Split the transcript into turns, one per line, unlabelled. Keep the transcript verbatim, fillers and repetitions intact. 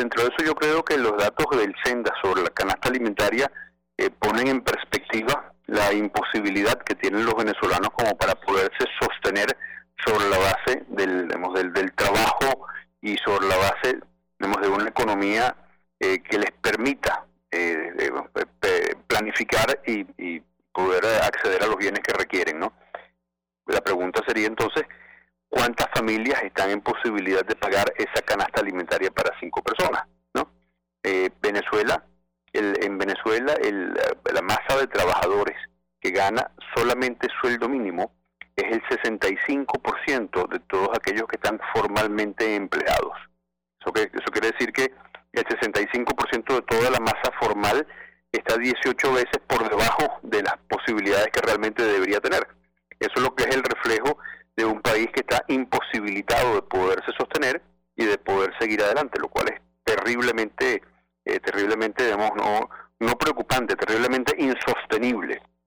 dentro de eso yo creo que los datos del Senda sobre la canasta alimentaria eh, ponen en perspectiva la imposibilidad que tienen los venezolanos como para poderse sostener sobre la base del, digamos, del, del trabajo y sobre la base, digamos, de una economía eh, que les permita eh, eh, planificar y, y poder acceder a los bienes que requieren, ¿no? La pregunta sería entonces, ¿cuántas familias están en posibilidad de pagar esa canasta alimentaria para cinco personas, ¿no? Eh, Venezuela, el, en Venezuela el, la masa de trabajadores que gana solamente sueldo mínimo es el sesenta y cinco por ciento de todos aquellos que están formalmente empleados. Eso, que, eso quiere decir que el sesenta y cinco por ciento de toda la masa formal está dieciocho veces por debajo de las posibilidades que realmente debería tener. Eso es lo que es el reflejo de un país que está imposibilitado de poderse sostener y de poder seguir adelante, lo cual es terriblemente, eh, terriblemente, digamos, no, no preocupante, terriblemente